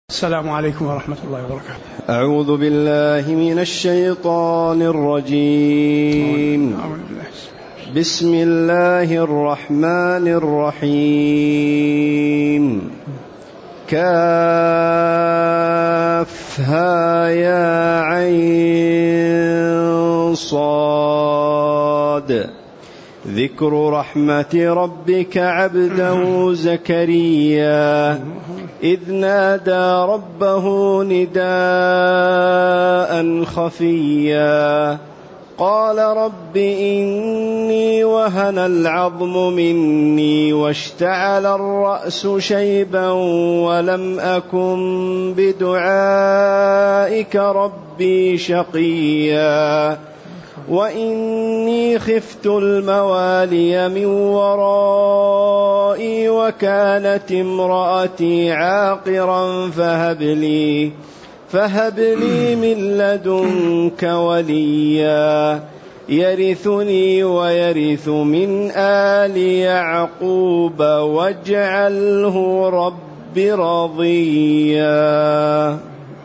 السلام عليكم ورحمة الله وبركاته. أعوذ بالله من الشيطان الرجيم. بسم الله الرحمن الرحيم. كافها يا عين صاد ذكر رحمة ربك عبده زكريا إذ نادى ربه نداء خفيا قال رب إني وهن العظم مني واشتعل الرأس شيبا ولم أكن بدعائك ربي شقيا وإني خفت الموالي من ورائي وكانت امرأتي عاقرا فهب لي من لدنك وليا يرثني ويرث من آل يعقوب واجعله رب رضيا.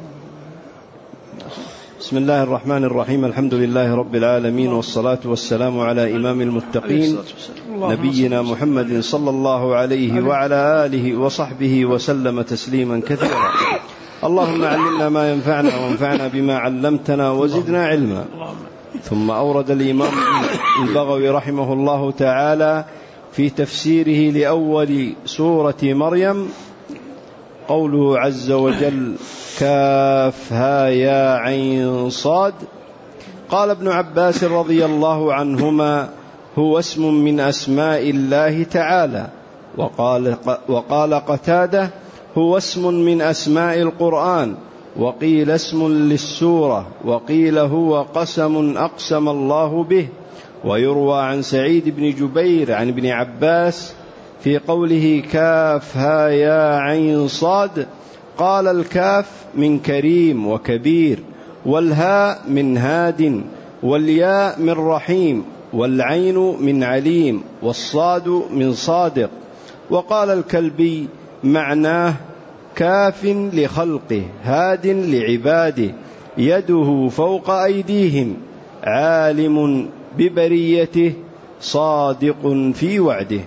بسم الله الرحمن الرحيم. الحمد لله رب العالمين، والصلاة والسلام على إمام المتقين نبينا محمد صلى الله عليه وعلى آله وصحبه وسلم تسليما كثيرا. اللهم علمنا ما ينفعنا وانفعنا بما علمتنا وزدنا علما. ثم أورد الإمام البغوي رحمه الله تعالى في تفسيره لأول سورة مريم قوله عز وجل كافها يا عين صاد. قال ابن عباس رضي الله عنهما هو اسم من أسماء الله تعالى، وقال قتادة هو اسم من أسماء القرآن، وقيل اسم للسورة، وقيل هو قسم أقسم الله به. ويروى عن سعيد بن جبير عن ابن عباس في قوله كافها يا عين صاد قال الكاف من كريم وكبير، والهاء من هاد، والياء من رحيم، والعين من عليم، والصاد من صادق. وقال الكلبي معناه كاف لخلقه هاد لعباده يده فوق أيديهم عالم ببريته صادق في وعده.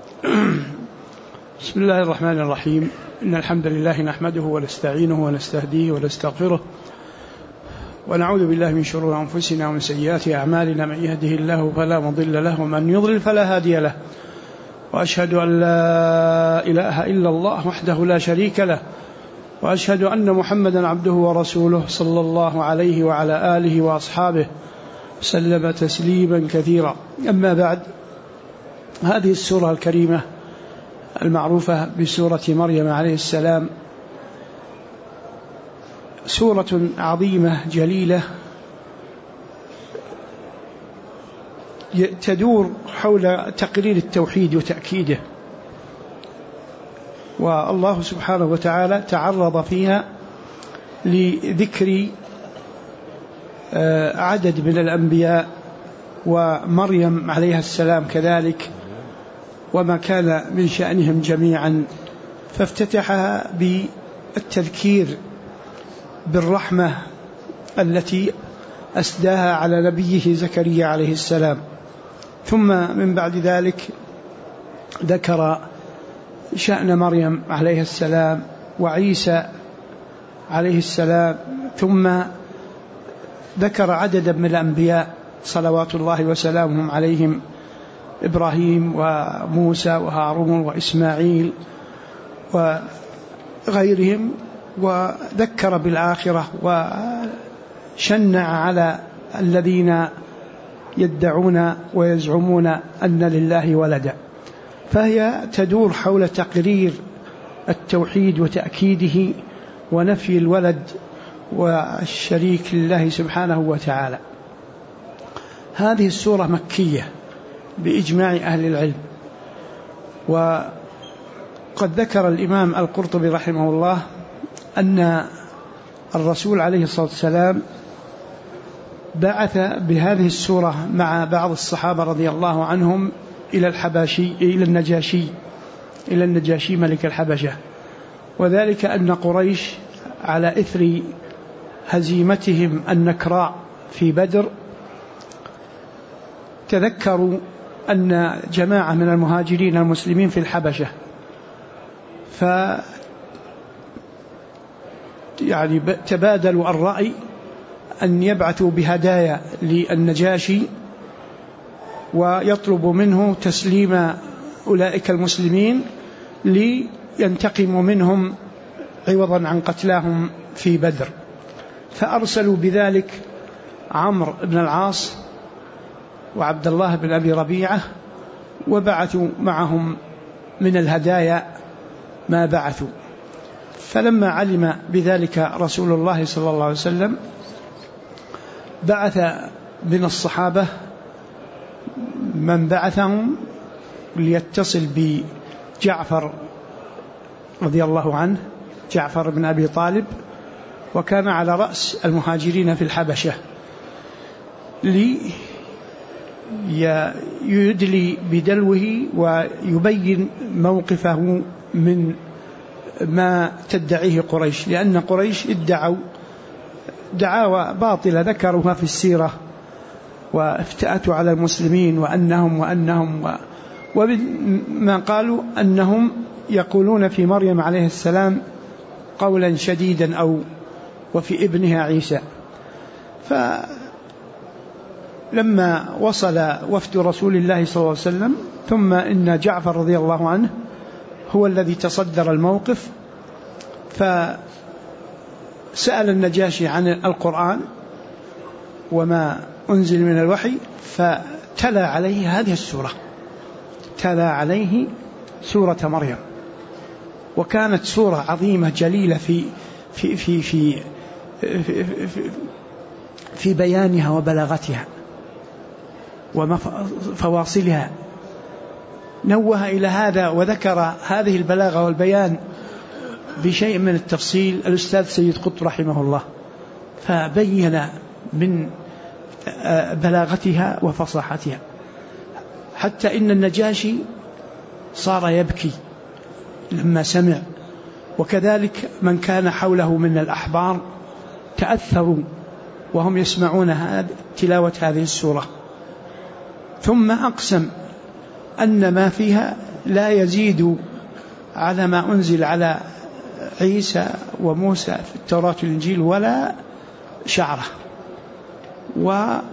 بسم الله الرحمن الرحيم. إن الحمد لله نحمده ونستعينه ونستهديه ونستغفره، ونعوذ بالله من شرور أنفسنا ومن سيئات أعمالنا، من يهده الله فلا مضل له ومن يضلل فلا هادي له، وأشهد أن لا إله إلا الله وحده لا شريك له، وأشهد أن محمدا عبده ورسوله صلى الله عليه وعلى آله وأصحابه سلم تسليما كثيرا. أما بعد، هذه السورة الكريمة المعروفة بسورة مريم عليه السلام سورة عظيمة جليلة تدور حول تقرير التوحيد وتأكيده، والله سبحانه وتعالى تعرض فيها لذكر عدد من الأنبياء ومريم عليها السلام كذلك وما كان من شأنهم جميعا، فافتتحها بالتذكير بالرحمة التي أسداها على نبيه زكريا عليه السلام، ثم من بعد ذلك ذكر شأن مريم عليه السلام وعيسى عليه السلام، ثم ذكر عددا من الأنبياء صلوات الله وسلامهم عليهم، إبراهيم وموسى وهارون وإسماعيل وغيرهم، وذكر بالآخرة وشنع على الذين يدعون ويزعمون أن لله ولدا. فهي تدور حول تقرير التوحيد وتأكيده ونفي الولد والشريك لله سبحانه وتعالى. هذه السورة مكية بإجماع أهل العلم، وقد ذكر الإمام القرطبي رحمه الله أن الرسول عليه الصلاة والسلام بعث بهذه السورة مع بعض الصحابة رضي الله عنهم إلى النجاشي ملك الحبشة، وذلك أن قريش على إثر هزيمتهم النكراء في بدر تذكروا أن جماعة من المهاجرين المسلمين في الحبشة يعني تبادلوا الرأي أن يبعثوا بهدايا للنجاشي ويطلبوا منه تسليم أولئك المسلمين لينتقموا منهم عوضا عن قتلاهم في بدر. فأرسلوا بذلك عمرو بن العاص وعبد الله بن أبي ربيعة وبعثوا معهم من الهدايا ما بعثوا. فلما علم بذلك رسول الله صلى الله عليه وسلم بعث من الصحابة من بعثهم ليتصل بجعفر رضي الله عنه، جعفر بن أبي طالب، وكان على رأس المهاجرين في الحبشة، ليدلي بدلوه ويبين موقفه من ما تدعيه قريش، لأن قريش ادعوا دعاوى باطلة ذكروها في السيرة وافتأتوا على المسلمين وأنهم وما قالوا أنهم يقولون في مريم عليه السلام قولا شديدا وفي ابنها عيسى. فلما وصل وفد رسول الله صلى الله عليه وسلم ثم إن جعفر رضي الله عنه هو الذي تصدر الموقف، فسأل النجاشي عن القرآن وما أنزل من الوحي، فتلا عليه هذه السورة، تلا عليه سورة مريم، وكانت سورة عظيمة جليلة في في في في في, في, في بيانها وبلاغتها وفواصلها. نوه إلى هذا وذكر هذه البلاغة والبيان بشيء من التفصيل الأستاذ سيد قطب رحمه الله، فبين من بلاغتها وفصاحتها حتى إن النجاشي صار يبكي لما سمع، وكذلك من كان حوله من الأحبار تأثروا وهم يسمعون تلاوة هذه السورة. ثم أقسم أن ما فيها لا يزيد على ما أنزل على عيسى وموسى في التوراة والإنجيل ولا شعرة، وترك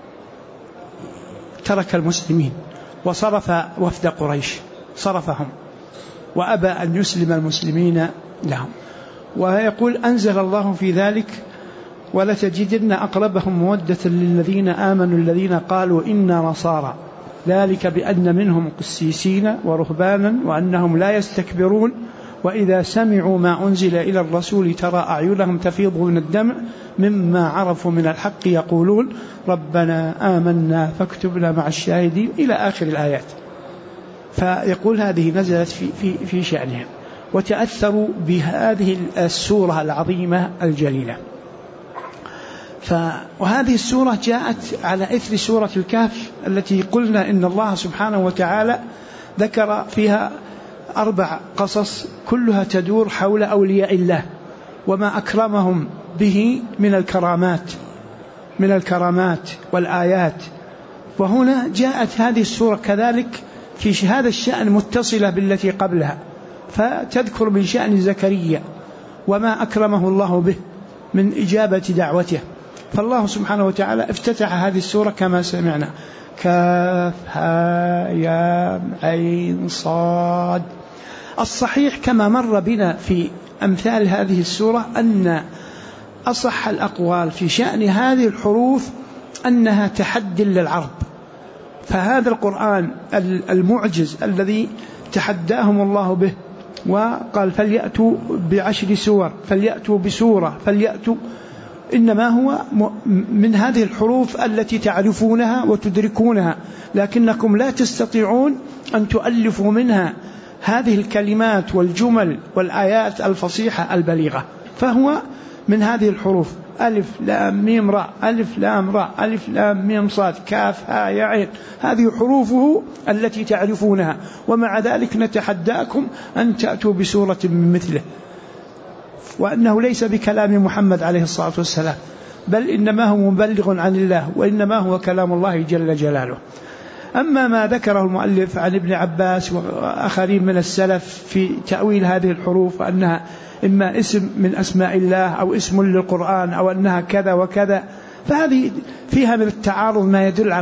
المسلمين وصرف وفد قريش، صرفهم وأبى أن يسلم المسلمين لهم. ويقول أنزل الله في ذلك ولتجدن أقربهم مودة للذين آمنوا الذين قالوا إنا نصارى ذلك بأن منهم قسيسين ورهبانا وأنهم لا يستكبرون وإذا سمعوا ما أنزل إلى الرسول ترى أعينهم تفيض من الدمع مما عرفوا من الحق يقولون ربنا آمنا فاكتبنا مع الشاهدين إلى آخر الآيات. فيقول هذه نزلت في شأنهم وتأثروا بهذه السورة العظيمة الجليلة. وهذه السورة جاءت على إثر سورة الكهف التي قلنا إن الله سبحانه وتعالى ذكر فيها 4 قصص كلها تدور حول أولياء الله وما أكرمهم به من الكرامات والآيات. وهنا جاءت هذه السورة كذلك في هذا الشأن متصلة بالتي قبلها، فتذكر من شأن زكريا وما أكرمه الله به من إجابة دعوته. فالله سبحانه وتعالى افتتح هذه السورة كما سمعنا كاف ها يا عين صاد. الصحيح كما مر بنا في أمثال هذه السورة أن أصح الأقوال في شأن هذه الحروف أنها تحدي للعرب. فهذا القرآن المعجز الذي تحداهم الله به وقال فليأتوا ب10 سور فليأتوا بسورة فليأتوا، إنما هو من هذه الحروف التي تعرفونها وتدركونها لكنكم لا تستطيعون أن تؤلفوا منها هذه الكلمات والجمل والآيات الفصيحة البليغة. فهو من هذه الحروف ألف لام ميم راء ألف لام راء ألف لام ميم صاد كاف ها يا عين، هذه حروفه التي تعرفونها، ومع ذلك نتحداكم أن تأتوا بسورة من مثله. وأنه ليس بكلام محمد عليه الصلاة والسلام، بل إنما هو مبلغ عن الله، وإنما هو كلام الله جل جلاله. أما ما ذكره المؤلف عن ابن عباس وآخرين من السلف في تأويل هذه الحروف وأنها إما اسم من أسماء الله أو اسم للقرآن أو أنها كذا وكذا، فهذه فيها من التعارض ما يدل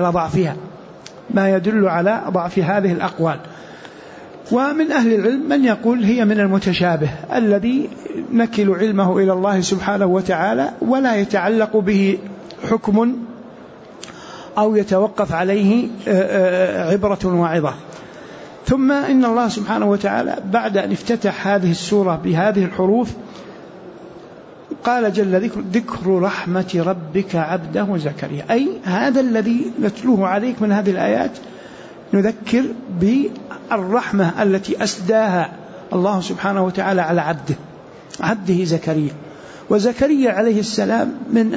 على ضعف هذه الأقوال. ومن أهل العلم من يقول هي من المتشابه الذي نكل علمه إلى الله سبحانه وتعالى ولا يتعلق به حكم أو يتوقف عليه عبرة واعظة. ثم إن الله سبحانه وتعالى بعد أن افتتح هذه السورة بهذه الحروف قال جل ذكر رحمة ربك عبده زكريا، أي هذا الذي نتلوه عليك من هذه الآيات نذكر بالرحمة التي أسداها الله سبحانه وتعالى على عبده زكريا. وزكريا عليه السلام من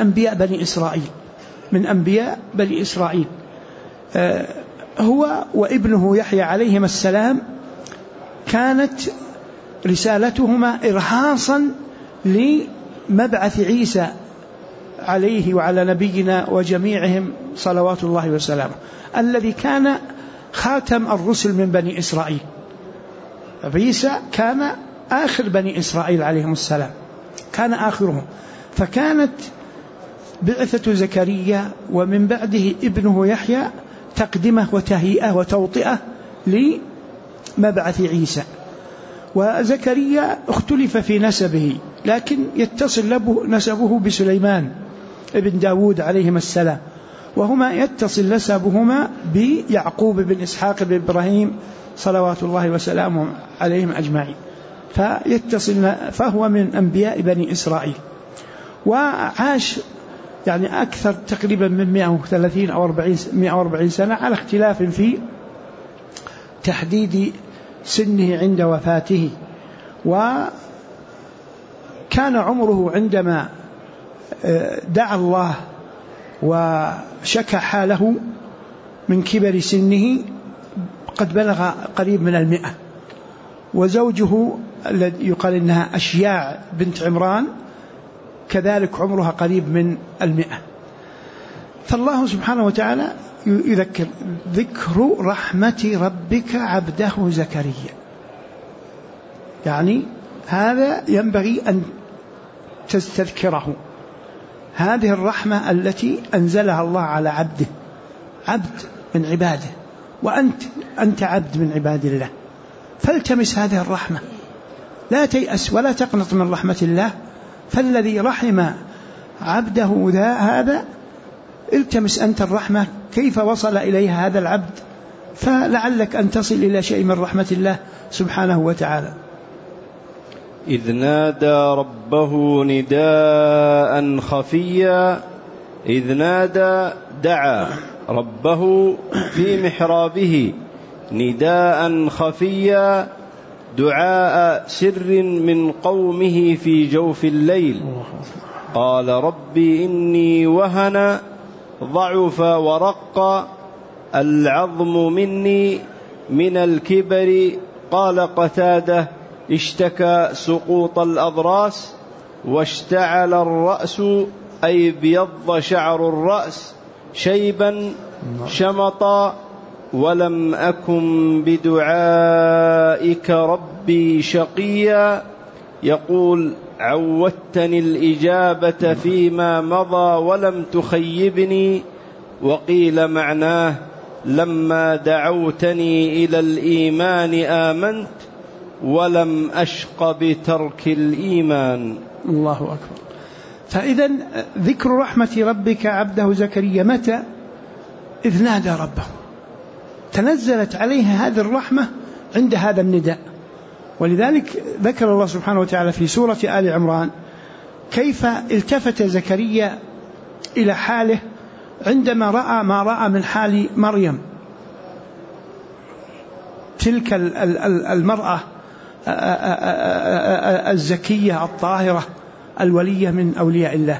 أنبياء بني إسرائيل، هو وابنه يحيى عليهما السلام كانت رسالتهما إرهاصا لمبعث عيسى عليه وعلى نبينا وجميعهم صلوات الله وسلامه، الذي كان خاتم الرسل من بني إسرائيل. عيسى كان آخر بني إسرائيل عليهم السلام، كان آخرهم، فكانت بعثة زكريا ومن بعده ابنه يحيى تقدمة وتهيئة وتوطئة لمبعث عيسى. وزكريا اختلف في نسبه، لكن يتصل له نسبه بسليمان ابن داود عليهما السلام، وهما يتصل نسبهما بيعقوب بن إسحاق بن إبراهيم صلوات الله وسلامه عليهم أجمعين، فهو من أنبياء بني إسرائيل. وعاش يعني أكثر تقريبا من 130 أو 140 سنة على اختلاف في تحديد سنه عند وفاته. وكان عمره عندما دعا الله وشكى حاله من كبر سنه قد بلغ قريب من 100. وزوجه الذي يقال إنها أشياع بنت عمران كذلك عمرها قريب من 100. فالله سبحانه وتعالى يذكر ذكر رحمة ربك عبده زكريا، يعني هذا ينبغي أن تستذكره، هذه الرحمة التي أنزلها الله على عبده، عبد من عباده، وأنت عبد من عباد الله، فالتمس هذه الرحمة، لا تيأس ولا تقنط من رحمة الله. فالذي رحم عبده هذا التمس أنت الرحمة كيف وصل إليها هذا العبد، فلعلك أن تصل إلى شيء من رحمة الله سبحانه وتعالى. إذ نادى ربه نداء خفيا، إذ نادى دعا ربه في محرابه نداء خفيا، دعاء سر من قومه في جوف الليل. قال ربي إني وهن ضعف ورق العظم مني من الكبر. قال قتادة اشتكى سقوط الأضراس، واشتعل الرأس أي بيض شعر الرأس، شيبا شمطا، ولم أكن بدعائك ربي شقيا. يقول عودتني الإجابة فيما مضى ولم تخيبني. وقيل معناه لما دعوتني إلى الإيمان آمنت ولم أشق بترك الإيمان. الله أكبر. فإذا ذكر رحمة ربك عبده زكريا متى؟ إذ نادى ربه، تنزلت عليه هذه الرحمة عند هذا النداء. ولذلك ذكر الله سبحانه وتعالى في سورة آل عمران كيف التفت زكريا إلى حاله عندما رأى ما رأى من حال مريم، تلك المرأة الزكية الطاهرة الولية من أولياء الله.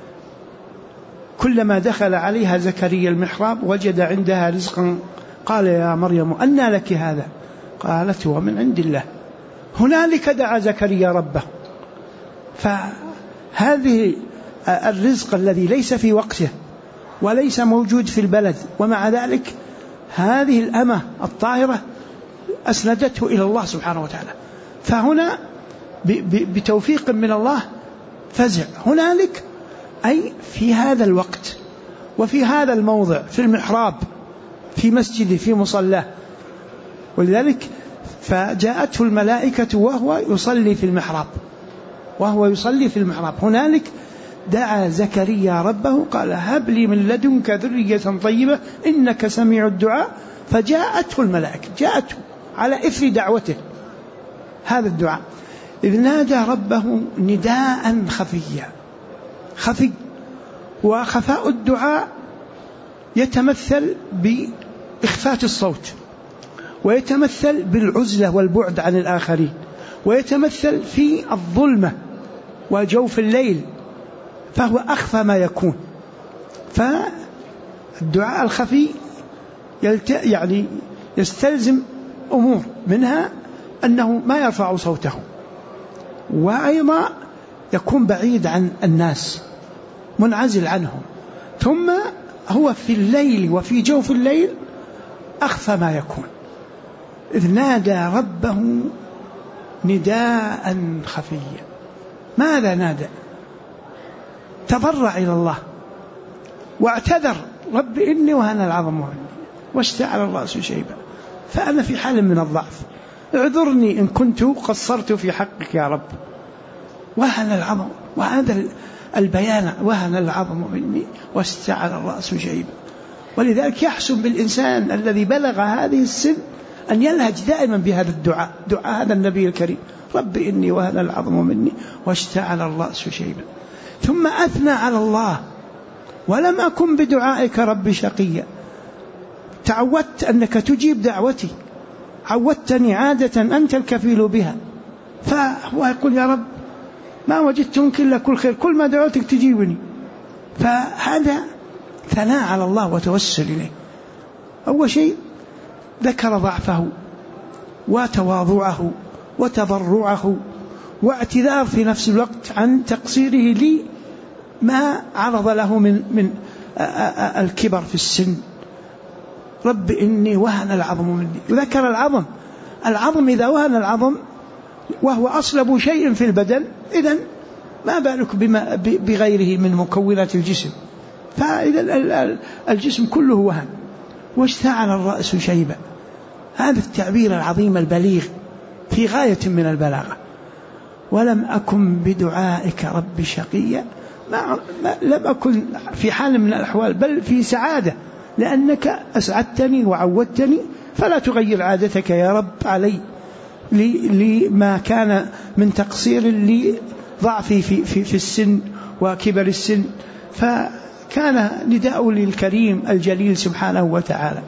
كلما دخل عليها زكريا المحراب وجد عندها رزقا، قال يا مريم أنى لك هذا؟ قالت هو من عند الله. هنالك دعا زكريا ربه، فهذه الرزق الذي ليس في وقته وليس موجود في البلد، ومع ذلك هذه الأمة الطاهرة أسندته إلى الله سبحانه وتعالى. فهنا بتوفيق من الله فزع هنالك، أي في هذا الوقت وفي هذا الموضع، في المحراب، في مسجده، في مصلاه. ولذلك فجاءته الملائكة وهو يصلي في المحراب هنالك دعا زكريا ربه قال هب لي من لدنك ذرية طيبة إنك سميع الدعاء. فجاءته الملائكة، جاءته على إثر دعوته هذا الدعاء، إذ نادى ربه نداء خفي. وخفاء الدعاء يتمثل بإخفاء الصوت، ويتمثل بالعزلة والبعد عن الآخرين، ويتمثل في الظلمة وجوف الليل، فهو أخفى ما يكون. فالدعاء الخفي يعني يستلزم أمور، منها أنه ما يرفع صوته، وأيضا يكون بعيد عن الناس، منعزل عنهم، ثم هو في الليل وفي جوف الليل أخفى ما يكون. إذ نادى ربه نداء خفيا. ماذا نادى؟ تضرع إلى الله واعتذر، رب إني وهن العظم مني واشتعل الرأس شيبا، فأنا في حال من الضعف، اعذرني إن كنت قصرت في حقك يا رب. وهن العظم، وهذا البيان، وهن العظم مني واشتعل الرأس شيبا. ولذلك يحسن بالإنسان الذي بلغ هذه السن أن يلهج دائما بهذا الدعاء، دعاء هذا النبي الكريم، رب إني وهن العظم مني واشتعل الرأس شيبا. ثم أثنى على الله، ولم أكن بدعائك رب شقيا. تعودت أنك تجيب دعوتي، عودتني عادة أنت الكفيل بها. فهو يقول يا رب ما وجدت منك إلا كل خير، كل ما دعوتك تجيبني. فهذا ثناء على الله وتوسل إليه. أول شيء ذكر ضعفه وتواضعه وتضرعه واعتذار في نفس الوقت عن تقصيره لي ما عرض له من الكبر في السن. رب إني وهن العظم مني. وذكر العظم إذا وهن العظم وهو أصلب شيء في البدن، إذن ما بالك بغيره من مكونات الجسم. فإذا الجسم كله وهن. واشتعل الرأس شيبا، هذا التعبير العظيم البليغ في غاية من البلاغة. ولم أكن بدعائك رب شقيا، لم أكن في حال من الأحوال، بل في سعادة، لأنك أسعدتني وعودتني، فلا تغير عادتك يا رب علي لما كان من تقصير لضعفي في السن وكبر السن. فكان نداء للكريم الجليل سبحانه وتعالى.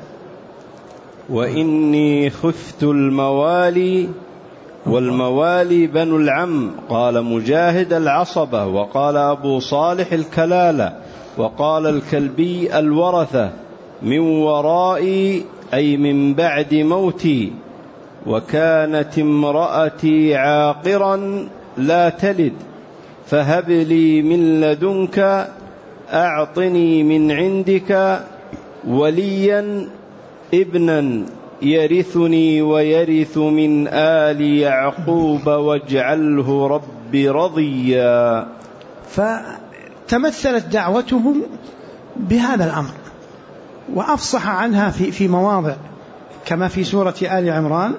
وإني خفت الموالي، والموالي بنو العم. قال مجاهد العصبة، وقال أبو صالح الكلالة، وقال الكلبي الورثة. من ورائي أي من بعد موتي، وكانت امرأتي عاقرا لا تلد، فهب لي من لدنك، أعطني من عندك وليا ابنا يرثني ويرث من آل يعقوب واجعله ربي رضيا. فتمثلت دعوتهم بهذا الأمر، وأفصح عنها في مواضع، كما في سورة آل عمران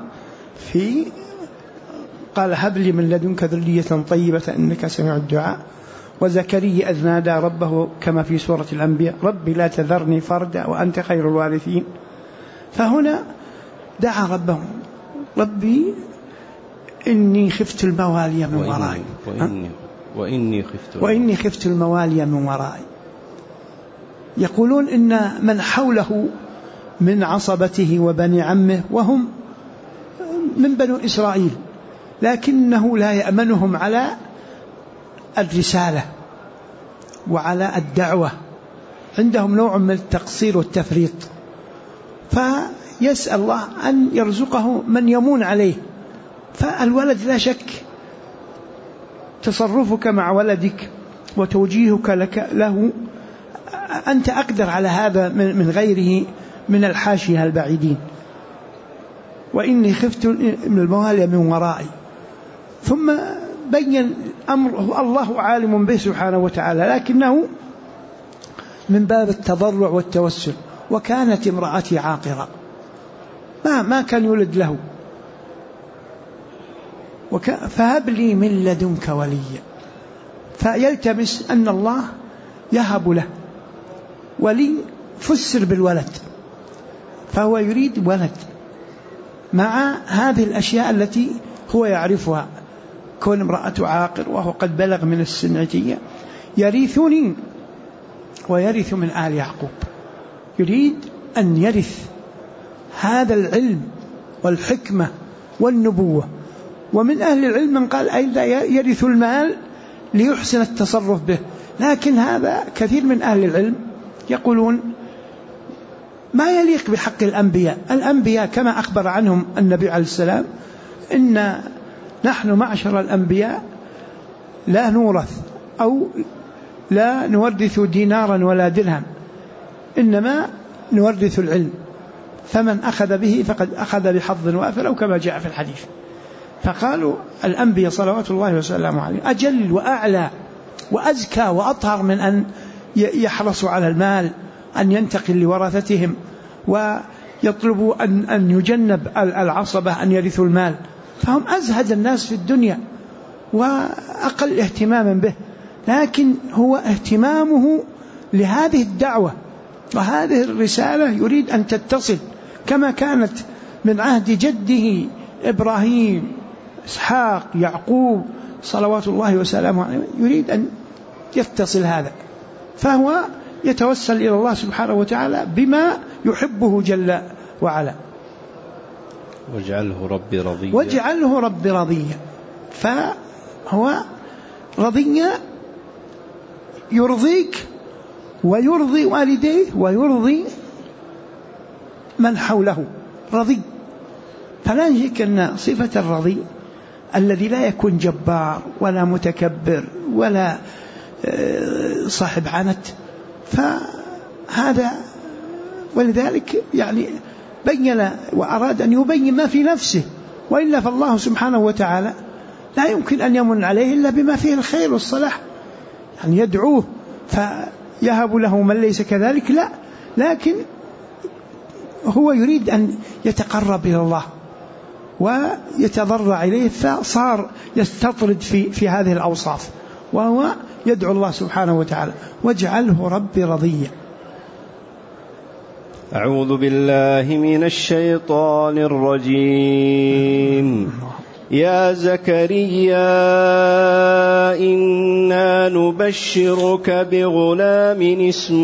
قال هب لي من لدنك ذرية طيبة إنك سميع الدعاء. وزكريا إذ نادى ربه، كما في سورة الأنبياء ربي لا تذرني فردا وأنت خير الوارثين. فهنا دعا ربه ربي إني خفت الموالي من ورائي، وإني خفت الموالي من ورائي. يقولون إن من حوله من عصبته وبني عمه وهم من بنو إسرائيل، لكنه لا يأمنهم على الرسالة وعلى الدعوة، عندهم نوع من التقصير والتفريط. فيسأل الله أن يرزقه من يمون عليه. فالولد لا شك تصرفك مع ولدك وتوجيهك له أنت أقدر على هذا من غيره من الحاشية البعيدين. وإني خفت من الموالي من ورائي. ثم بين أمر الله عالم به سبحانه وتعالى، لكنه من باب التضرع والتوسل. وكانت امرأتي عاقرة، ما كان يولد له، فهب لي من لدنك وليا. فيلتمس أن الله يهب له ولي، فسر بالولد، فهو يريد ولد مع هذه الأشياء التي هو يعرفها، كون امرأته عاقر وهو قد بلغ من السنعتية، يرثني ويرث من آل يعقوب. يريد أن يرث هذا العلم والحكمة والنبوة. ومن أهل العلم من قال أيضا يرث المال ليحسن التصرف به، لكن هذا كثير من أهل العلم يقولون ما يليق بحق الأنبياء. الأنبياء كما أخبر عنهم النبي عليه السلام إن نحن معشر الأنبياء لا نورث أو لا نورث دينارا ولا درهم، إنما نورث العلم، فمن أخذ به فقد أخذ بحظ وافر أو كما جاء في الحديث. فقالوا الأنبياء صلوات الله وسلامه عليه أجل وأعلى وأزكى وأطهر من أن يحرصوا على المال، أن ينتقل لورثتهم ويطلبوا أن يجنب العصبة أن يرثوا المال. فهم أزهد الناس في الدنيا وأقل اهتماما به، لكن هو اهتمامه لهذه الدعوة وهذه الرسالة يريد أن تتصل كما كانت من عهد جده إبراهيم إسحاق يعقوب صلوات الله وسلامه عليه، يريد أن يتصل هذا، فهو يتوسل إلى الله سبحانه وتعالى بما يحبه جل وعلا. واجعله ربي رضيا، واجعله ربي رضيا. فهو رضيا يرضيك ويرضي والديه ويرضي من حوله، رضي. فلا يجيك أن صفة الرضي الذي لا يكون جبار ولا متكبر ولا صاحب عنت، فهذا ولذلك يعني بين وأراد أن يبين ما في نفسه، وإلا فالله سبحانه وتعالى لا يمكن أن يمن عليه إلا بما فيه الخير والصلاح، يعني يدعوه فيهب له من ليس كذلك، لا، لكن هو يريد أن يتقرب إلى الله ويتضرع إليه، فصار يستطرد في هذه الأوصاف، وهو يدعو الله سبحانه وتعالى واجعله ربي رضيا. أعوذ بالله من الشيطان الرجيم. يا زكريا إنا نبشرك بغلام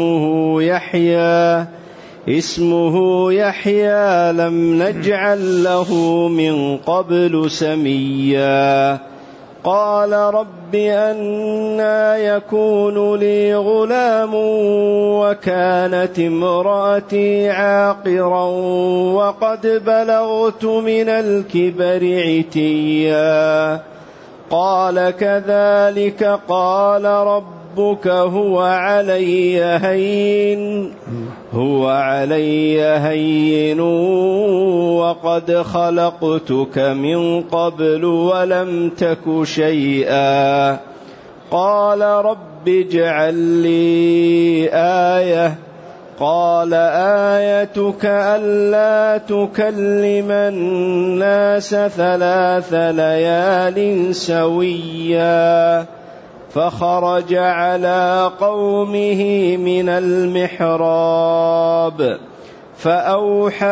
اسمه يحيى لم نجعل له من قبل سميا. قال رب أنى يكون لي غلام وكانت امرأتي عاقرا وقد بلغت من الكبر عتيا. قال كذلك قال ربك هو علي هين وقد خلقتك من قبل ولم تك شيئا. قال رب اجعل لي آية. قال آيتك ألا تكلم الناس 3 ليال سويا. فخرج على قومه من المحراب فأوحى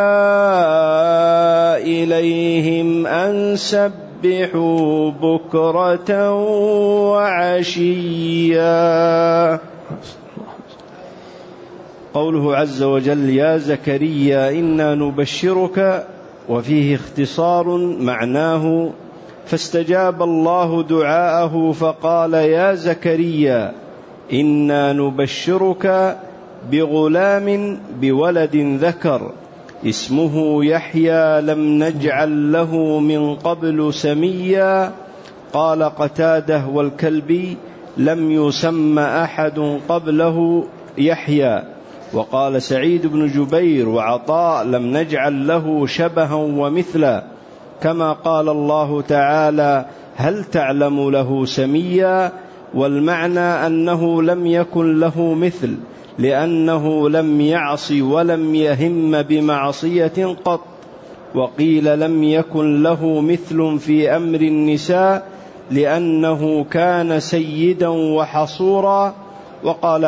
إليهم أن سبحوا بكرة وعشيا. قوله عز وجل يا زكريا إنا نبشرك، وفيه اختصار معناه فاستجاب الله دعاءه فقال يا زكريا إنا نبشرك بغلام بولد ذكر اسمه يحيى لم نجعل له من قبل سميا. قال قتادة والكلبي: لم يسم أحد قبله يحيى. وقال سعيد بن جبير وعطاء: لم نجعل له شبها ومثلا، كما قال الله تعالى: هل تعلم له سميا. والمعنى أنه لم يكن له مثل، لأنه لم يعص ولم يهم بمعصية قط. وقيل لم يكن له مثل في أمر النساء، لأنه كان سيدا وحصورا. وقال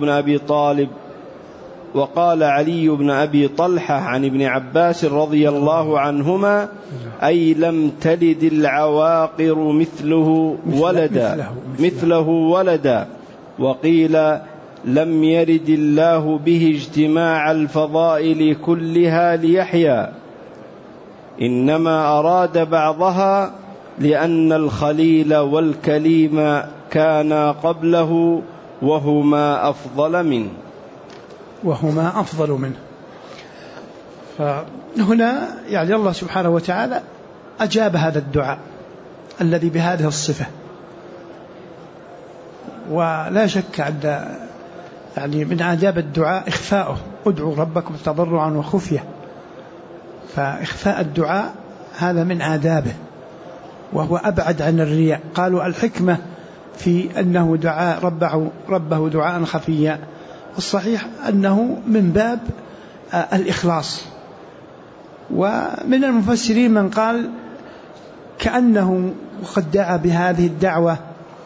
علي بن أبي طلحة عن ابن عباس رضي الله عنهما: أي لم تلد العواقر مثله ولدا. وقيل لم يرد الله به اجتماع الفضائل كلها ليحيى، إنما أراد بعضها، لأن الخليل والكليم كانا قبله وهما أفضل منه. فهنا يعني الله سبحانه وتعالى أجاب هذا الدعاء الذي بهذه الصفة. ولا شك أن يعني من آداب الدعاء إخفاؤه: ادعوا ربكم تضرعا وخفية. فإخفاء الدعاء هذا من آدابه، وهو أبعد عن الرياء. قالوا الحكمة في أنه دعا ربه دعاء خفيا، الصحيح أنه من باب الإخلاص. ومن المفسرين من قال كأنه قد دعا بهذه الدعوة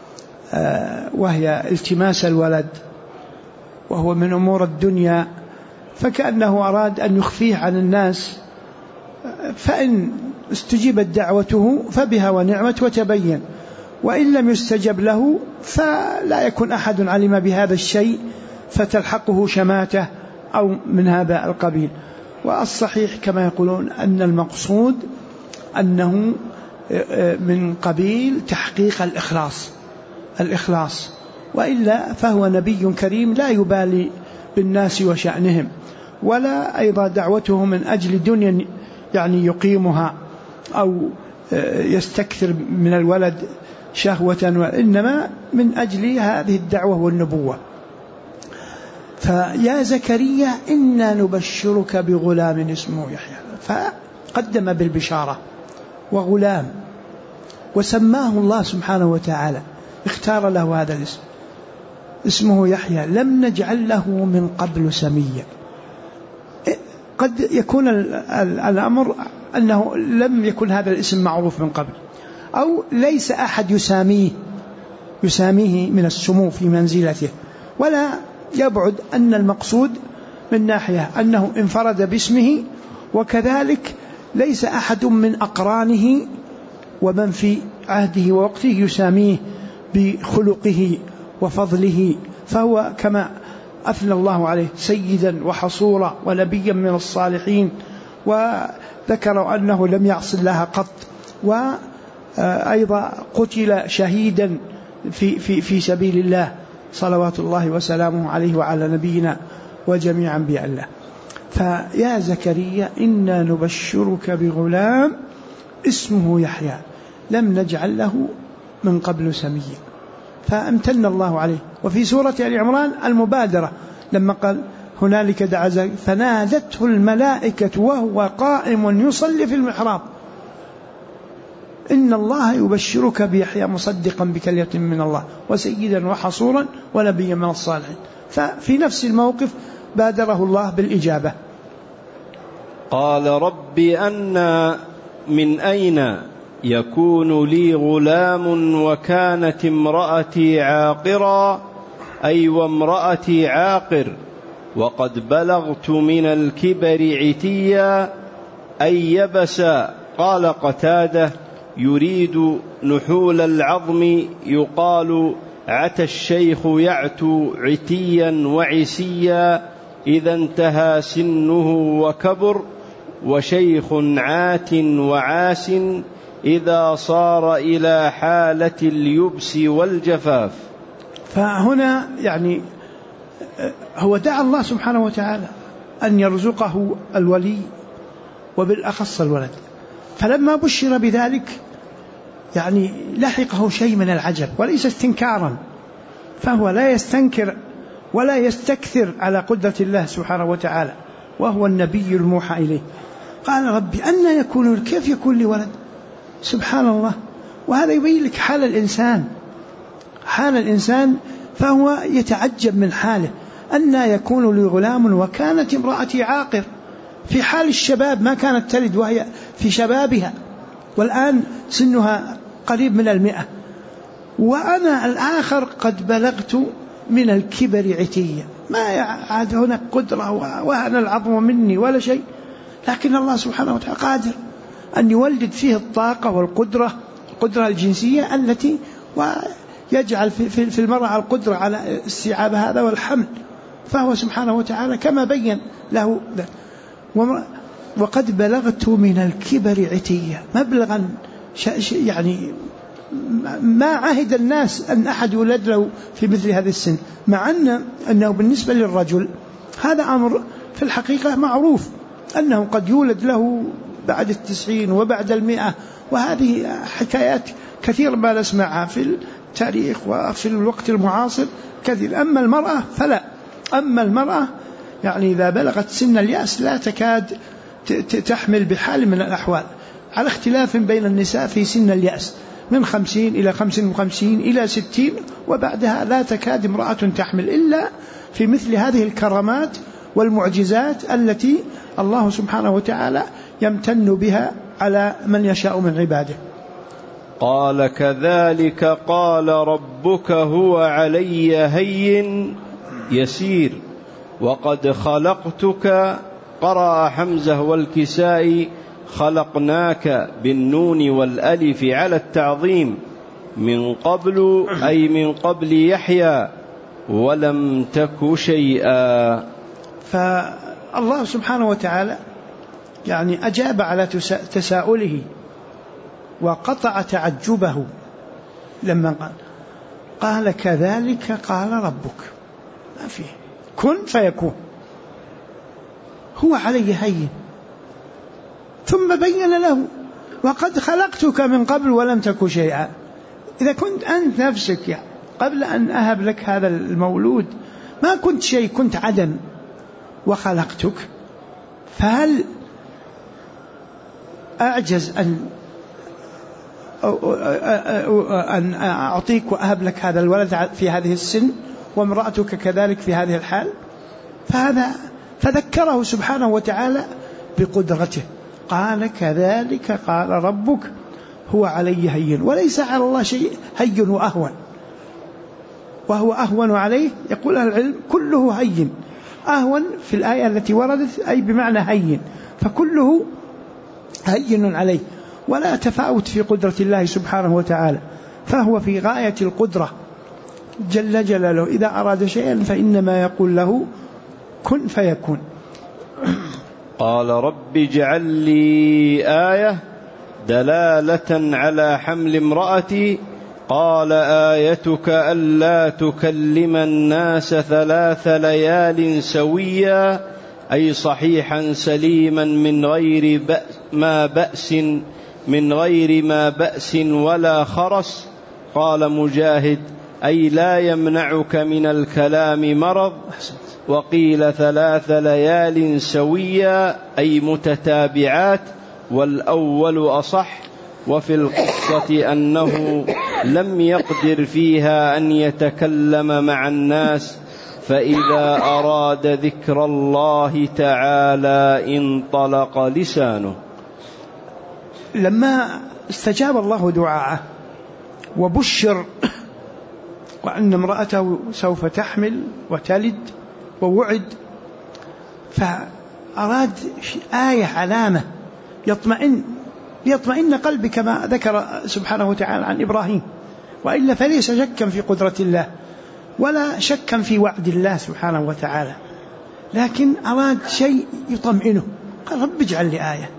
وهي التماس الولد، وهو من أمور الدنيا، فكأنه أراد أن يخفيه عن الناس، فإن استجيبت دعوته فبها ونعمت وتبين، وإن لم يستجب له فلا يكون أحد علم بهذا الشيء فتلحقه شماتة أو من هذا القبيل. والصحيح كما يقولون أن المقصود أنه من قبيل تحقيق الإخلاص، وإلا فهو نبي كريم لا يبالي بالناس وشأنهم، ولا أيضا دعوته من أجل دنيا يعني يقيمها أو يستكثر من الولد شهوة، وإنما من أجل هذه الدعوة والنبوة. فيا زكريا إنا نبشرك بغلام اسمه يحيى، فقدم بالبشارة وغلام، وسماه الله سبحانه وتعالى، اختار له هذا الاسم، اسمه يحيى، لم نجعل له من قبل سميا. قد يكون الأمر أنه لم يكن هذا الاسم معروف من قبل، أو ليس أحد يساميه من السمو في منزلته، ولا يبعد أن المقصود من ناحية أنه انفرد باسمه، وكذلك ليس أحد من أقرانه ومن في عهده ووقته يساميه بخلقه وفضله، فهو كما أثنى الله عليه سيدا وحصورا ونبيا من الصالحين، وذكروا أنه لم يعص الله قط، وأيضا قتل شهيدا في سبيل الله صلوات الله وسلامه عليه وعلى نبينا وجميع أنبياء الله. فيا زكريا إنا نبشرك بغلام اسمه يحيى لم نجعل له من قبل سميا، فامتن الله عليه. وفي سورة آل عمران المبادرة لما قال هنالك دعا زكريا فنادته الملائكة وهو قائم يصلي في المحراب إن الله يبشرك بيحيى مصدقا بكلمة من الله وسيدا وحصورا ونبيا من الصالحين. ففي نفس الموقف بادره الله بالإجابة. قال رب أنا من أين يكون لي غلام وكانت امرأتي عاقرا، أي وامرأتي عاقر وقد بلغت من الكبر عتيا، أي يبسا. قال قتادة يريد نحول العظم، يقال عتى الشيخ يعتو عتيا وعسيا إذا انتهى سنه وكبر، وشيخ عات وعاس إذا صار إلى حالة اليبس والجفاف. فهنا يعني هو دعا الله سبحانه وتعالى أن يرزقه الولي وبالأخص الولد، فلما بشر بذلك يعني لحقه شيء من العجب وليس استنكارا، فهو لا يستنكر ولا يستكثر على قدرة الله سبحانه وتعالى، وهو النبي الموحى إليه. قال ربي أن يكون، كيف يكون لي ولد؟ سبحان الله. وهذا يبين لك حال الإنسان، فهو يتعجب من حاله، أن يكون لي غلام وكانت امرأتي عاقر، في حال الشباب ما كانت تلد وهي في شبابها، والآن سنها قريب من 100، وأنا الآخر قد بلغت من الكبر عتيا، ما عاد هناك قدرة وأنا العظم مني ولا شيء، لكن الله سبحانه وتعالى قادر أن يولد فيه الطاقة والقدرة، القدرة الجنسية التي ويجعل في المرأة القدرة على استيعاب هذا والحمل، فهو سبحانه وتعالى كما بين له. وقد بلغت من الكبر عتيا، مبلغا يعني ما عهد الناس أن أحد يولد له في مثل هذا السن، مع أنه بالنسبة للرجل هذا أمر في الحقيقة معروف، أنه قد يولد له بعد 90 وبعد 100، وهذه حكايات كثير ما نسمعها في التاريخ وفي الوقت المعاصر كثير. أما المرأة فلا، أما المرأة يعني إذا بلغت سن اليأس لا تكاد تحمل بحال من الأحوال، على اختلاف بين النساء في سن اليأس، من 50 إلى 55 إلى 60، وبعدها لا تكاد امرأة تحمل إلا في مثل هذه الكرامات والمعجزات التي الله سبحانه وتعالى يمتن بها على من يشاء من عباده. قال كذلك قال ربك هو علي هين يسير وقد خلقتك. قرأ حمزة والكسائي خلقناك بالنون والألف على التعظيم، من قبل أي من قبل يحيى، ولم تك شيئا. فالله سبحانه وتعالى يعني أجاب على تساؤله وقطع تعجبه لما قال كذلك قال ربك، ما فيه كن فيكون، هو عليه هين. ثم بين له وقد خلقتك من قبل ولم تك شيئا. إذا كنت أنت نفسك يعني قبل أن أهب لك هذا المولود ما كنت شيء، كنت عدم، وخلقتك، فهل أعجز أن أعطيك وأهب لك هذا الولد في هذه السن وامرأتك كذلك في هذه الحال؟ فذكره سبحانه وتعالى بقدرته. قال كذلك قال ربك هو علي هين، وليس على الله شيء هين وأهون، وهو أهون عليه. يقول أهل العلم كله هين، أهون في الآية التي وردت أي بمعنى هين، فكله هين عليه، ولا تفاوت في قدرة الله سبحانه وتعالى، فهو في غاية القدرة جل جلاله. إذا أراد شيئا فإنما يقول له كن فيكون. قال رب اجعل لي آية دلالة على حمل امرأتي. قال آيتك ألا تكلم الناس 3 ليال سويا، أي صحيحا سليما من غير ما بأس ولا خرس. قال مجاهد أي لا يمنعك من الكلام مرض. وقيل 3 ليال سويا أي متتابعات، والأول أصح. وفي القصة أنه لم يقدر فيها أن يتكلم مع الناس، فإذا أراد ذكر الله تعالى انطلق لسانه. لما استجاب الله دعاءه وبشر وأن امرأته سوف تحمل وتلد ووعد، فأراد آية علامة يطمئن قلبي كما ذكر سبحانه وتعالى عن إبراهيم، وإلا فليس شكا في قدرة الله ولا شكا في وعد الله سبحانه وتعالى، لكن أراد شيء يطمئنه. قال رب اجعل لي آية.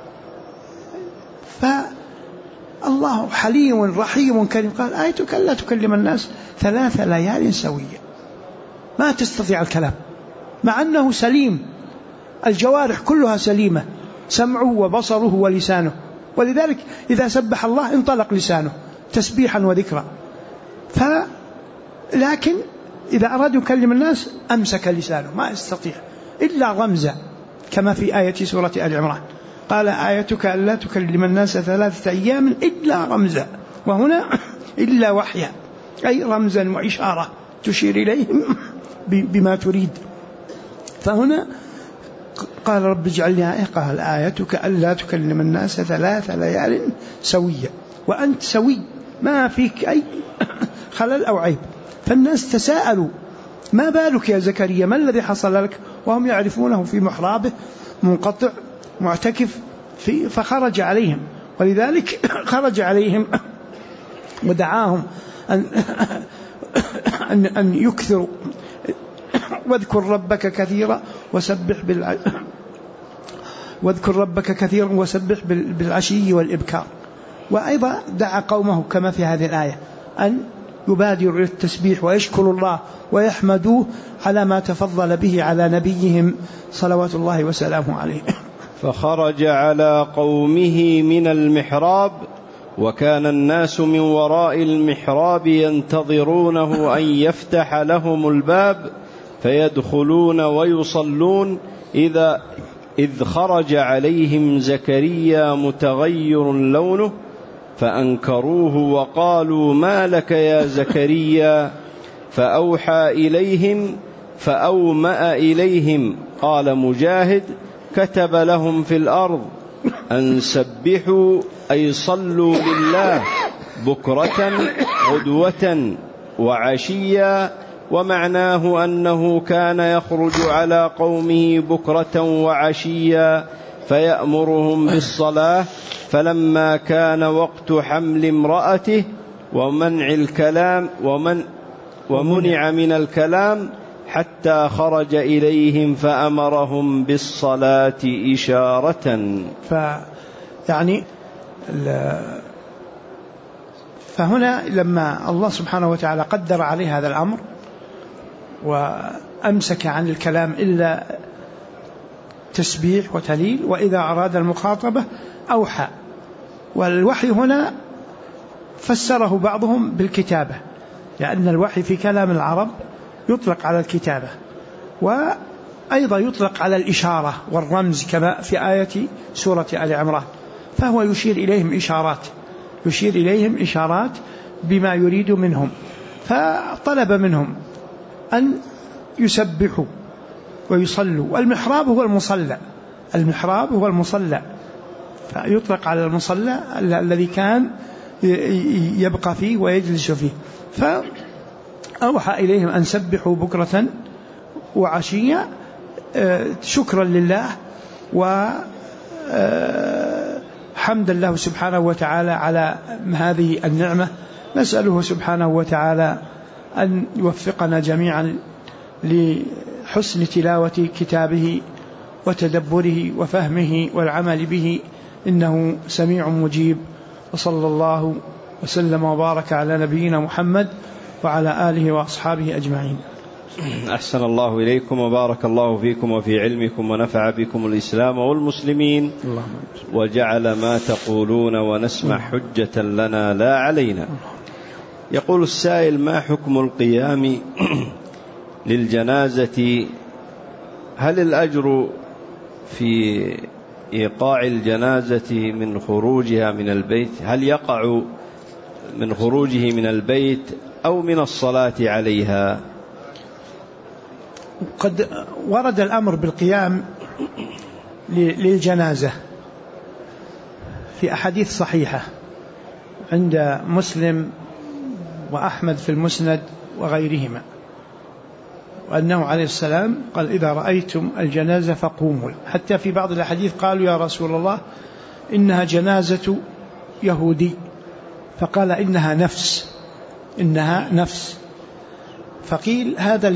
فالله حليم رحيم كريم، قال آيتك لا تكلم الناس 3 ليال سوية، ما تستطيع الكلام، مع أنه سليم، الجوارح كلها سليمة، سمعه وبصره ولسانه، ولذلك إذا سبح الله انطلق لسانه تسبيحا وذكرا. لكن إذا أراد يكلم الناس أمسك لسانه، ما يستطيع إلا رمزا، كما في آية سورة آل عمران قال آيتك ألا تكلم الناس 3 أيام إلا رمزا، وهنا إلا وحيا، أي رمزا وإشارة تشير إليهم بما تريد. فهنا قال رب اجعل لي آية، قال آيتك ألا تكلم الناس 3 ليال سويا، وأنت سوي ما فيك أي خلل أو عيب. فالناس تساءلوا ما بالك يا زكريا، ما الذي حصل لك؟ وهم يعرفونه في محرابه منقطع معتكف فخرج عليهم، ولذلك خرج عليهم ودعاهم أن يكثروا واذكر ربك كثيرا وسبح بالعشي والإبكار. وأيضا دعا قومه كما في هذه الآية أن يبادروا إلى التسبيح ويشكروا الله ويحمدوه على ما تفضل به على نبيهم صلوات الله وسلامه عليه. فخرج على قومه من المحراب، وكان الناس من وراء المحراب ينتظرونه أن يفتح لهم الباب فيدخلون ويصلون، إذ خرج عليهم زكريا متغير لونه فأنكروه وقالوا ما لك يا زكريا، فأومأ إليهم. قال مجاهد كتب لهم في الأرض أن سبحوا أي صلوا لله بكرة غدوة وعشيا، ومعناه أنه كان يخرج على قومه بكرة وعشيا فيأمرهم بالصلاة. فلما كان وقت حمل امرأته ومنع من الكلام حتى خرج إليهم فأمرهم بالصلاة إشارة. فهنا لما الله سبحانه وتعالى قدر عليه هذا الأمر وأمسك عن الكلام إلا تسبيح وتهليل، وإذا أراد المخاطبة أوحى. والوحي هنا فسره بعضهم بالكتابة، لأن الوحي في كلام العرب يطلق على الكتابة، وأيضا يطلق على الإشارة والرمز كما في آية سورة آل عمران. فهو يشير إليهم إشارات بما يريد منهم، فطلب منهم أن يسبحوا ويصلوا. والمحراب هو المصلى، فيطلق على المصلى الذي كان يبقى فيه ويجلس فيه. فأوحى إليهم أن سبحوا بكرة وعشيا شكرا لله وحمدا له سبحانه وتعالى على هذه النعمة. نسأله سبحانه وتعالى أن يوفقنا جميعا لحسن تلاوة كتابه وتدبره وفهمه والعمل به، إنه سميع مجيب. وصلى الله وسلم وبارك على نبينا محمد وعلى آله وأصحابه أجمعين. أحسن الله إليكم وبارك الله فيكم وفي علمكم ونفع بكم الإسلام والمسلمين، وجعل ما تقولون ونسمع حجة لنا لا علينا. يقول السائل: ما حكم القيام للجنازة؟ هل الأجر في إيقاع الجنازة من خروجها من البيت؟ هل يقع من خروجه من البيت أو من الصلاة عليها؟ قد ورد الأمر بالقيام للجنازة في أحاديث صحيحة عند مسلم وأحمد في المسند وغيرهما، وأنه عليه السلام قال: إذا رأيتم الجنازة فقوموا. حتى في بعض الأحاديث قالوا: يا رسول الله إنها جنازة يهودي، فقال: إنها نفس. فقيل هذا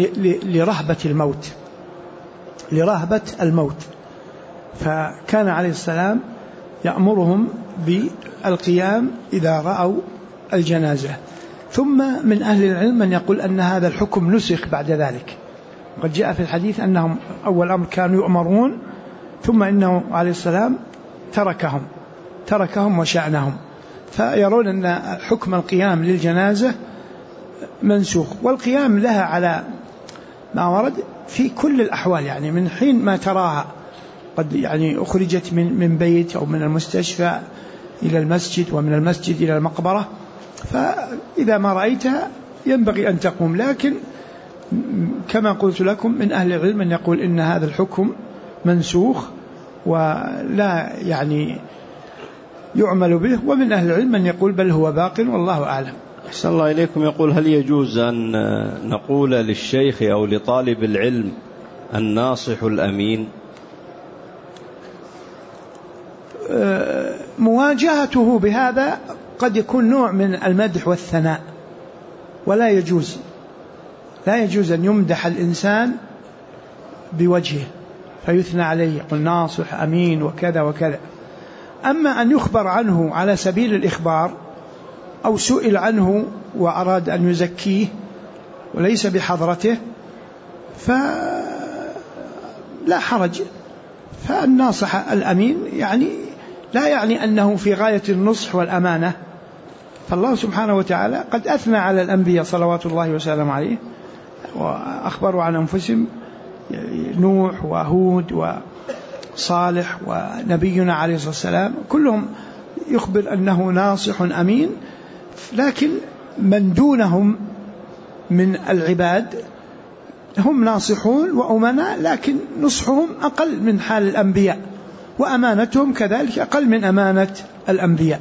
لرهبة الموت. فكان عليه السلام يأمرهم بالقيام إذا رأوا الجنازة. ثم من أهل العلم من يقول أن هذا الحكم نسخ بعد ذلك، قد جاء في الحديث أنهم أول أمر كانوا يؤمرون، ثم إنه عليه السلام تركهم تركهم وشأنهم، فيرون أن حكم القيام للجنازة منسوخ، والقيام لها على ما ورد في كل الأحوال، يعني من حين ما تراها قد يعني أخرجت من بيت أو من المستشفى إلى المسجد ومن المسجد إلى المقبرة، فإذا ما رأيتها ينبغي أن تقوم. لكن كما قلت لكم من أهل العلم من يقول إن هذا الحكم منسوخ ولا يعني يعمل به، ومن أهل العلم من يقول بل هو باق، والله أعلم. أحسن الله إليكم. يقول هل يجوز أن نقول للشيخ أو لطالب العلم الناصح الأمين؟ مواجهته بهذا قد يكون نوع من المدح والثناء، ولا يجوز أن يمدح الإنسان بوجهه فيثنى عليه يقول ناصح أمين وكذا وكذا. أما أن يخبر عنه على سبيل الإخبار أو سئل عنه وأراد أن يزكيه وليس بحضرته فلا حرج. فالناصح الأمين يعني لا يعني أنه في غاية النصح والأمانة، فالله سبحانه وتعالى قد أثنى على الأنبياء صلوات الله وسلامه عليه وأخبروا عن أنفسهم نوح وهود وصالح ونبينا عليه الصلاة والسلام كلهم يخبر أنه ناصح أمين. لكن من دونهم من العباد هم ناصحون وأمناء، لكن نصحهم أقل من حال الأنبياء، وأمانتهم كذلك أقل من أمانة الأنبياء.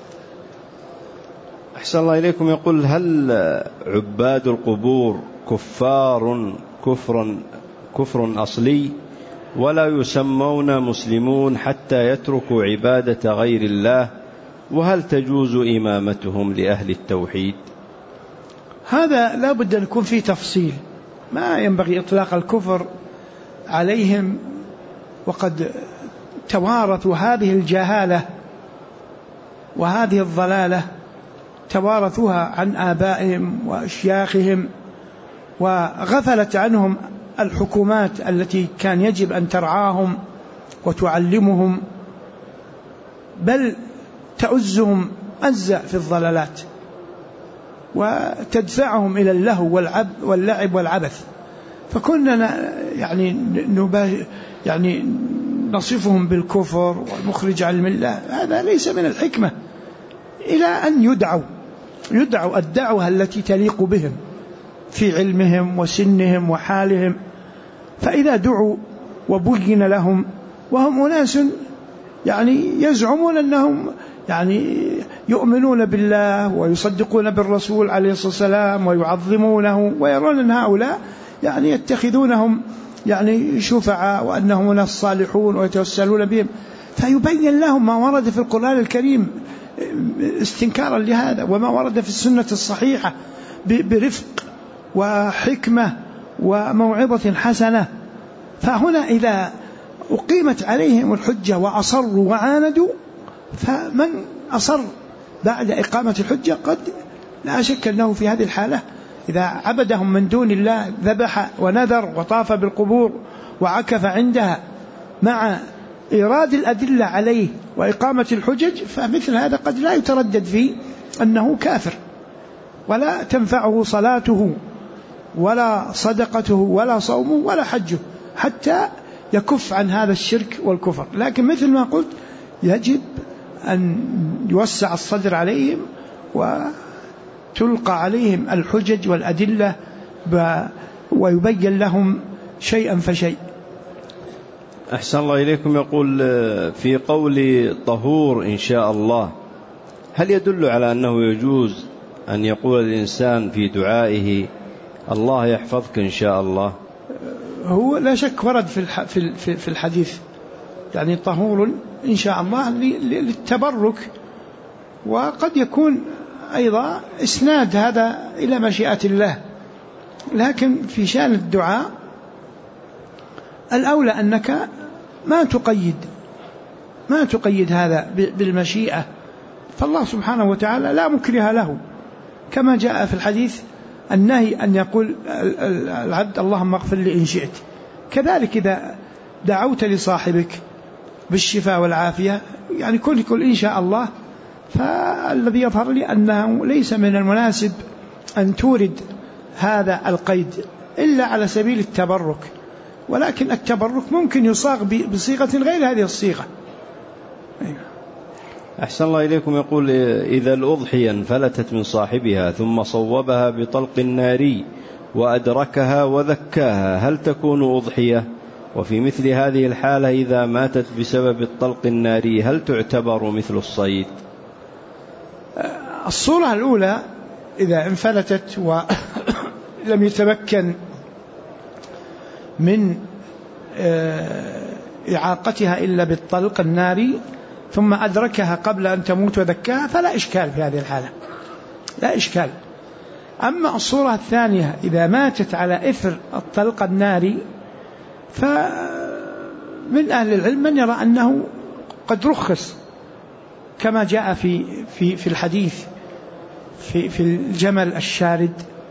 أحسن الله إليكم. يقول هل عباد القبور كفار كفر أصلي ولا يسمون مسلمون حتى يتركوا عبادة غير الله، وهل تجوز إمامتهم لأهل التوحيد؟ هذا لا بد أن يكون فيه تفصيل، ما ينبغي إطلاق الكفر عليهم، وقد توارثوا هذه الجهالة وهذه الضلالة، توارثوها عن آبائهم وأشياخهم، وغفلت عنهم الحكومات التي كان يجب أن ترعاهم وتعلمهم، بل تؤزهم أزة في الضلالات وتدفعهم إلى اللهو واللعب والعبث. فكنا يعني نصفهم بالكفر والمخرج عن الملة، هذا ليس من الحكمة، إلى أن يدعوا الدعوة التي تليق بهم في علمهم وسنهم وحالهم. فإذا دعوا وبين لهم وهم أناس يعني يزعمون أنهم يعني يؤمنون بالله ويصدقون بالرسول عليه الصلاة والسلام ويعظمونه، ويرون أن هؤلاء يعني يتخذونهم يعني شفعاء وأنهم ناس صالحون ويتوسلون بهم، فيبين لهم ما ورد في القرآن الكريم استنكارا لهذا، وما ورد في السنة الصحيحة برفق وحكمة وموعظة حسنة. فهنا إذا أقيمت عليهم الحجة وأصروا وعاندوا، فمن أصر بعد إقامة الحجة قد لا شك أنه في هذه الحالة إذا عبدهم من دون الله ذبح ونذر وطاف بالقبور وعكف عندها مع إيراد الأدلة عليه وإقامة الحجج، فمثل هذا قد لا يتردد فيه أنه كافر، ولا تنفعه صلاته ولا صدقته ولا صومه ولا حجه حتى يكف عن هذا الشرك والكفر. لكن مثل ما قلت يجب أن يوسع الصدر عليهم وتلقى عليهم الحجج والأدلة ويبين لهم شيئا فشيء. أحسن الله إليكم. يقول في قول طهور إن شاء الله، هل يدل على أنه يجوز أن يقول الإنسان في دعائه الله يحفظك إن شاء الله؟ هو لا شك ورد في الحديث يعني طهور إن شاء الله للتبرك، وقد يكون أيضا إسناد هذا إلى مشيئة الله. لكن في شأن الدعاء الأولى أنك ما تقيد هذا بالمشيئة، فالله سبحانه وتعالى لا مكره له، كما جاء في الحديث النهي أن يقول العبد اللهم اغفر لي إن شئت. كذلك إذا دعوت لصاحبك بالشفاء والعافية، يعني كل إن شاء الله. فالذي يظهر لي أنه ليس من المناسب أن تورد هذا القيد إلا على سبيل التبرك، ولكن التبرك ممكن يصاغ بصيغة غير هذه الصيغة. أحسن الله إليكم. يقول: إذا الأضحية انفلتت من صاحبها ثم صوبها بطلق ناري وأدركها وذكاها، هل تكون أضحية؟ وفي مثل هذه الحالة إذا ماتت بسبب الطلق الناري هل تعتبر مثل الصيد؟ الصورة الأولى إذا انفلتت ولم يتمكن من إعاقتها إلا بالطلق الناري ثم أدركها قبل أن تموت وذكاها فلا إشكال في هذه الحالة، لا إشكال. أما الصورة الثانية إذا ماتت على إثر الطلق الناري، فمن أهل العلم من يرى أنه قد رخص كما جاء في الحديث في الجمل الشارد،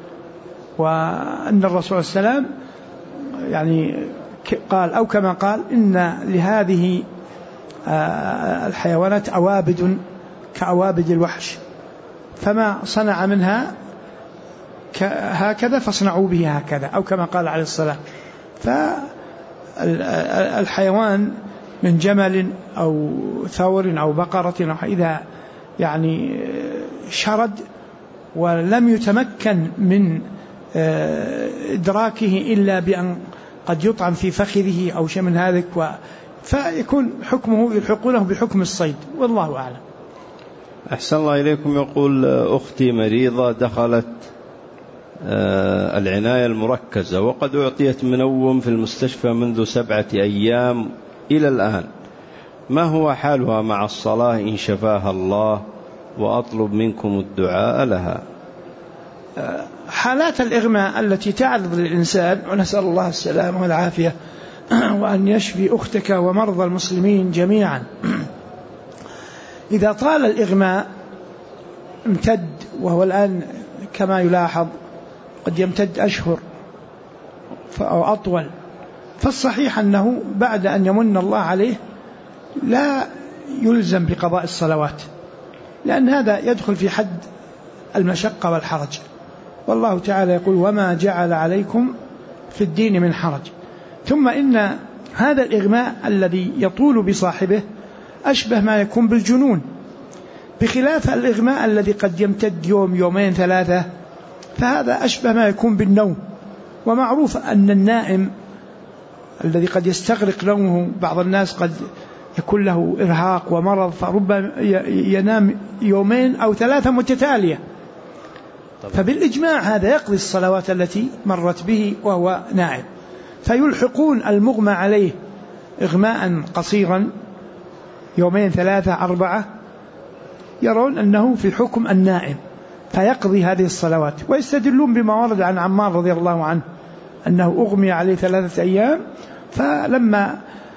وأن الرسول صلى الله عليه وسلم يعني قال أو كما قال: إن لهذه الحيوانات أوابد كأوابد الوحش، فما صنع منها هكذا فاصنعوا به هكذا، أو كما قال عليه الصلاة. فالحيوان من جمل أو ثور أو بقرة إذا يعني شرد ولم يتمكن من إدراكه إلا بأن قد يطعم في فخذه أو شيء من هذا، فيكون حكمه يلحقونه بحكم الصيد، والله أعلم. أحسن الله إليكم. يقول: أختي مريضة دخلت العناية المركزة وقد أعطيت منوم في المستشفى منذ 7 أيام إلى الآن، ما هو حالها مع الصلاة إن شفاها الله؟ وأطلب منكم الدعاء لها. حالات الإغماء التي تعرض للإنسان، ونسأل الله السلامة والعافية وأن يشفي أختك ومرضى المسلمين جميعا، إذا طال الإغماء امتد، وهو الآن كما يلاحظ قد يمتد أشهر أو أطول، فالصحيح أنه بعد أن يمن الله عليه لا يلزم بقضاء الصلوات، لأن هذا يدخل في حد المشقة والحرج، والله تعالى يقول: وما جعل عليكم في الدين من حرج. ثم إن هذا الإغماء الذي يطول بصاحبه أشبه ما يكون بالجنون، بخلاف الإغماء الذي قد يمتد يوم 2 3، فهذا أشبه ما يكون بالنوم. ومعروف أن النائم الذي قد يستغرق نومه، بعض الناس قد يكون له إرهاق ومرض فربما ينام 2 أو 3 متتالية، فبالإجماع هذا يقضي الصلوات التي مرت به وهو نائم. فيلحقون المغمى عليه إغماء قصيرا 2 3 4، يرون أنه في حكم النائم فيقضي هذه الصلوات، ويستدلون بما ورد عن عمار رضي الله عنه أنه أغمي عليه 3 أيام، فلما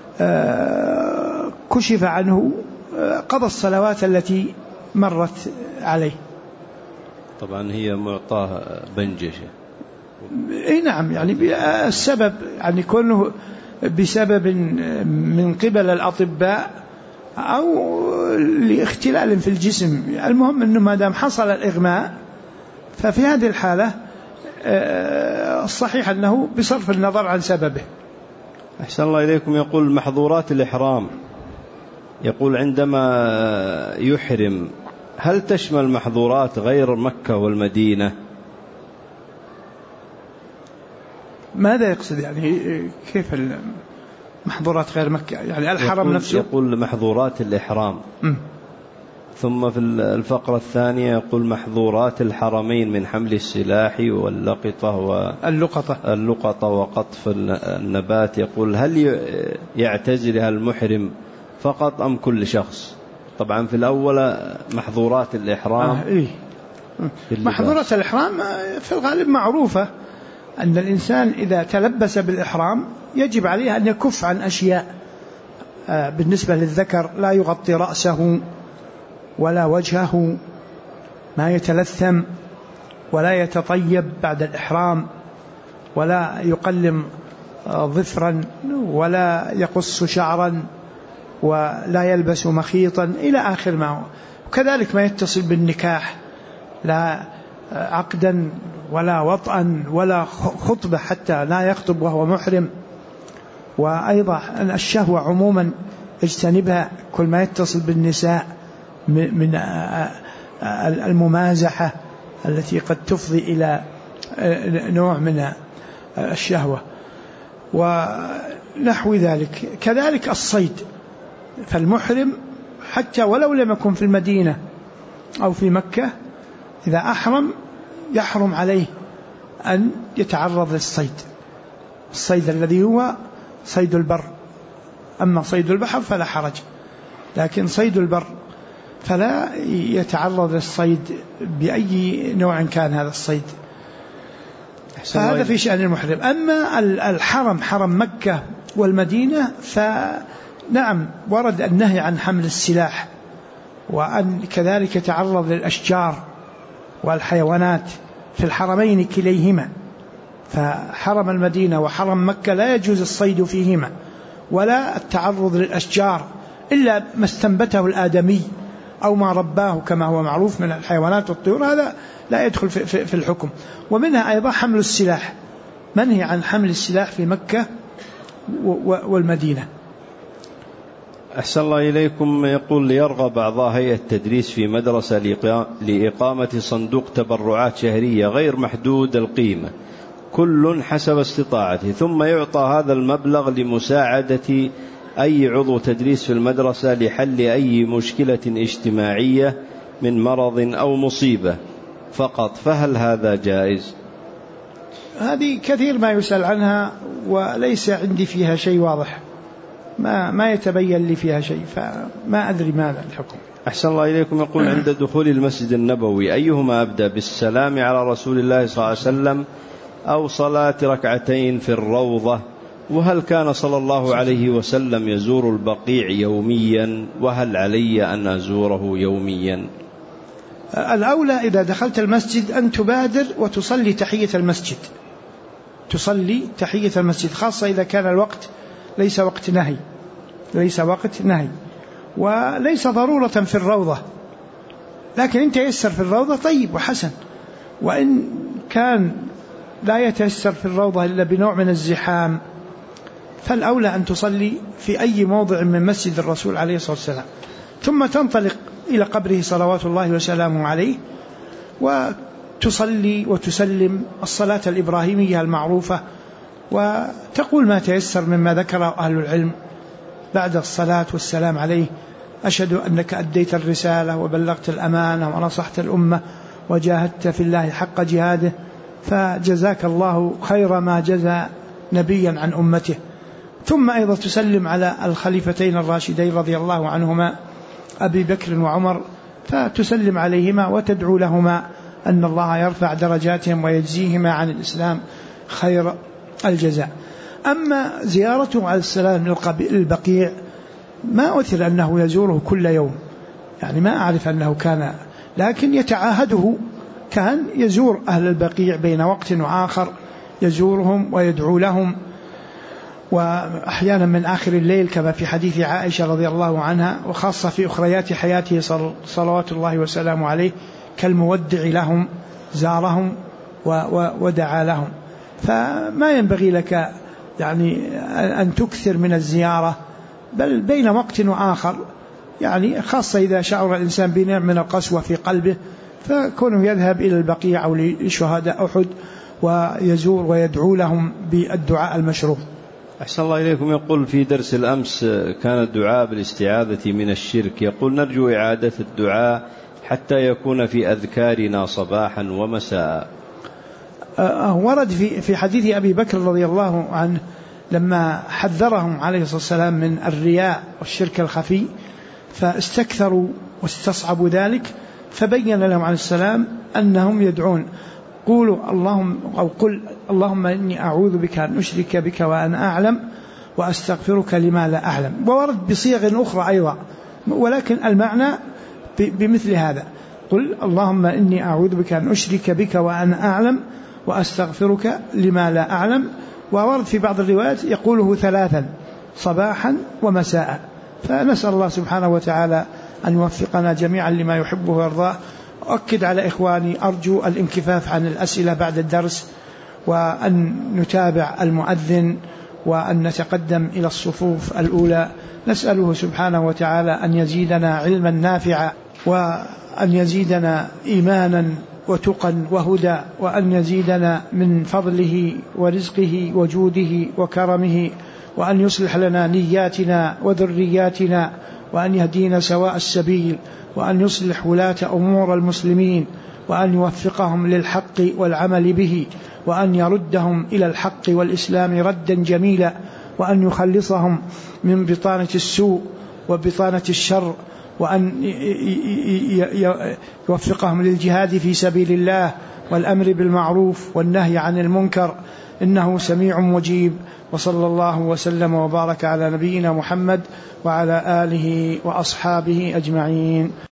كشف عنه قضى الصلوات التي مرت عليه. طبعا هي معطاه بنجشة. اي نعم، يعني السبب يعني كونه بسبب من قبل الأطباء أو لاختلال في الجسم، المهم أنه ما دام حصل الإغماء ففي هذه الحالة الصحيح أنه بصرف النظر عن سببه. أحسن الله إليكم. يقول: محظورات الإحرام، يقول عندما يحرم هل تشمل محظورات غير مكة والمدينة؟ ماذا يقصد يعني؟ كيف محظورات غير مكة؟ يعني الحرم نفسه؟ يقول محظورات الإحرام. ثم في الفقرة الثانية يقول: محظورات الحرمين من حمل السلاح واللقطة وقطف النبات. يقول: هل يعتزلها المحرم فقط أم كل شخص؟ طبعا في الأول محظورات الإحرام. محظورات الإحرام في الغالب معروفة، أن الإنسان إذا تلبس بالإحرام يجب عليه أن يكف عن أشياء. بالنسبة للذكر لا يغطي رأسه ولا وجهه، ما يتلثم ولا يتطيب بعد الإحرام، ولا يقلم ظفرا ولا يقص شعرا ولا يلبس مخيطا إلى آخر ما هو. وكذلك ما يتصل بالنكاح، لا عقدا ولا وطئا ولا خطبة، حتى لا يخطب وهو محرم. وأيضا الشهوة عموما اجتنبها، كل ما يتصل بالنساء من الممازحة التي قد تفضي إلى نوع من الشهوة ونحو ذلك. كذلك الصيد، فالمحرم حتى ولو لم يكن في المدينة أو في مكة إذا أحرم يحرم عليه أن يتعرض للصيد، الصيد الذي هو صيد البر. أما صيد البحر فلا حرج، لكن صيد البر فلا يتعرض للصيد بأي نوع كان هذا الصيد. فهذا في شأن المحرم. أما الحرم، حرم مكة والمدينة، فنعم ورد النهي عن حمل السلاح، وأن كذلك يتعرض للأشجار والحيوانات في الحرمين كليهما. فحرم المدينة وحرم مكة لا يجوز الصيد فيهما ولا التعرض للأشجار إلا ما استنبته الآدمي أو ما رباه كما هو معروف من الحيوانات والطيور، هذا لا يدخل في الحكم. ومنها أيضا حمل السلاح، منهي عن حمل السلاح في مكة والمدينة. أحسن الله إليكم. يقول: ليرغب أعضاء هيئة التدريس في مدرسة لإقامة صندوق تبرعات شهرية غير محدود القيمة، كل حسب استطاعته، ثم يعطى هذا المبلغ لمساعدة أي عضو تدريس في المدرسة لحل أي مشكلة اجتماعية من مرض أو مصيبة فقط، فهل هذا جائز؟ هذه كثير ما يسأل عنها وليس عندي فيها شيء واضح، ما يتبين لي فيها شيء، فما أدري ماذا الحكم. أحسن الله إليكم. يقول: عند دخول المسجد النبوي أيهما أبدأ، بالسلام على رسول الله صلى الله عليه وسلم أو صلاة ركعتين في الروضة؟ وهل كان صلى الله عليه وسلم يزور البقيع يوميا، وهل علي أن أزوره يوميا؟ الأولى إذا دخلت المسجد أن تبادر وتصلي تحية المسجد، تصلي تحية المسجد، خاصة إذا كان الوقت ليس وقت نهي وليس ضرورة في الروضة، لكن إن تيسر في الروضة طيب وحسن. وإن كان لا يتيسر في الروضة إلا بنوع من الزحام فالأولى أن تصلي في أي موضع من مسجد الرسول عليه الصلاة والسلام، ثم تنطلق إلى قبره صلوات الله وسلامه عليه وتصلي وتسلم الصلاة الإبراهيمية المعروفة، وتقول ما تيسر مما ذكره أهل العلم بعد الصلاة والسلام عليه: أشهد أنك أديت الرسالة وبلغت الأمانة ونصحت الأمة وجاهدت في الله حق جهاده، فجزاك الله خير ما جزى نبيا عن أمته. ثم أيضا تسلم على الخليفتين الراشدين رضي الله عنهما أبي بكر وعمر، فتسلم عليهما وتدعو لهما أن الله يرفع درجاتهم ويجزيهما عن الإسلام خير الجزاء. أما زيارته عليه السلام للبقيع ما أثر أنه يزوره كل يوم، يعني ما أعرف أنه كان، لكن يتعاهده، كان يزور أهل البقيع بين وقت وآخر، يزورهم ويدعو لهم، وأحيانا من آخر الليل كما في حديث عائشة رضي الله عنها، وخاصة في أخريات حياته صلوات الله وسلامه عليه كالمودع لهم، زارهم ودعا لهم. فما ينبغي لك يعني أن تكثر من الزيارة، بل بين وقت وآخر، يعني خاصة إذا شعر الإنسان بنوع من القسوة في قلبه، فكونه يذهب إلى البقيع أو لشهداء أحد ويزور ويدعو لهم بالدعاء المشروع. أحسن الله إليكم. يقول: في درس الأمس كان الدعاء بالاستعاذة من الشرك، يقول: نرجو إعادة الدعاء حتى يكون في أذكارنا صباحا ومساء. ورد في حديث أبي بكر رضي الله عنه لما حذرهم عليه الصلاة والسلام من الرياء والشرك الخفي، فاستكثروا واستصعبوا ذلك، فبين لهم عليه السلام أنهم يدعون: قولوا اللهم، أو قل اللهم إني أعوذ بك أن أشرك بك وأنا أعلم وأستغفرك لما لا أعلم. وورد بصيغ أخرى أيضا، ولكن المعنى بمثل هذا: قل اللهم إني أعوذ بك أن أشرك بك وأنا أعلم وأستغفرك لما لا أعلم. وورد في بعض الروايات يقوله 3 صباحا ومساء، فنسأل الله سبحانه وتعالى أن يوفقنا جميعا لما يحبه ويرضاه. أؤكد على إخواني أرجو الانكفاف عن الأسئلة بعد الدرس، وأن نتابع المؤذن وأن نتقدم إلى الصفوف الأولى. نسأله سبحانه وتعالى أن يزيدنا علما نافعا، وأن يزيدنا إيمانا وتقى وهدى، وأن يزيدنا من فضله ورزقه وجوده وكرمه، وأن يصلح لنا نياتنا وذرياتنا، وأن يهدينا سواء السبيل، وأن يصلح ولاة أمور المسلمين، وأن يوفقهم للحق والعمل به، وأن يردهم إلى الحق والإسلام ردا جميلا، وأن يخلصهم من بطانة السوء وبطانة الشر، وأن يوفقهم للجهاد في سبيل الله والأمر بالمعروف والنهي عن المنكر، إنه سميع مجيب. وصلى الله وسلم وبارك على نبينا محمد وعلى آله وأصحابه أجمعين.